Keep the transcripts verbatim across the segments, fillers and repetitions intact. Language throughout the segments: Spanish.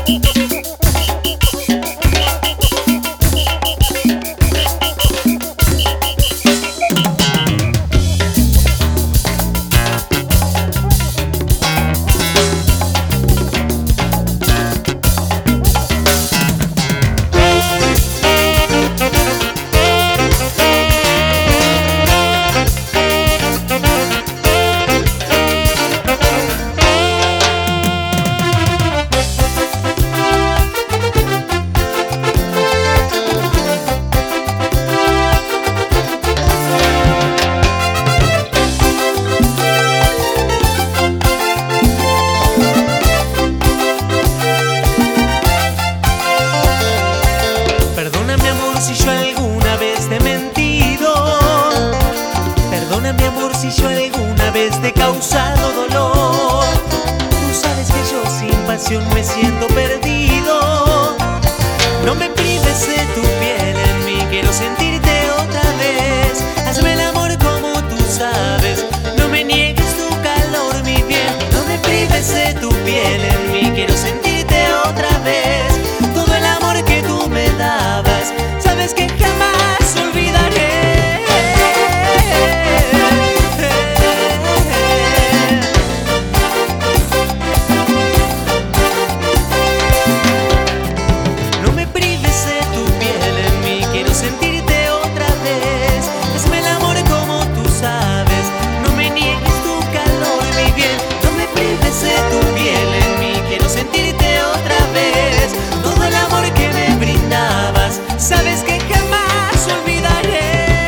Si yo alguna vez te he mentido, perdona mi amor si yo alguna vez te he causado dolor. Tú sabes que yo sin pasión me siento perdido. No me prives de tu piel en mí, quiero sentirte otra vez. Hazme el amor como tú sabes, no me niegues tu calor, mi bien. No me prives de tu piel en mí, quiero sentirte otra vez. Todo el amor que tú me dabas, sabes que jamás olvidaré. No me prives de tu piel en mí, quiero sentirte otra vez. Hazme el amor como tú sabes, no me niegues tu calor, mi bien. No me prives de tu piel en mí, quiero sentirte otra vez. Todo el amor que me brindabas, sabes que jamás olvidaré.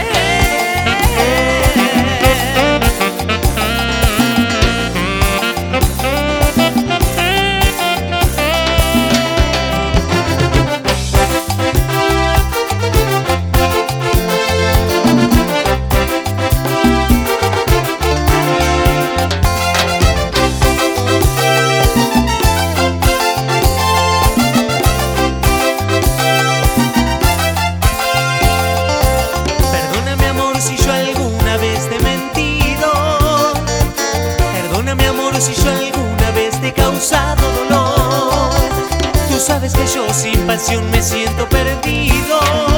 Si yo alguna vez te he mentido, perdona mi amor si yo alguna vez te he causado dolor. Tú sabes que yo sin pasión me siento perdido.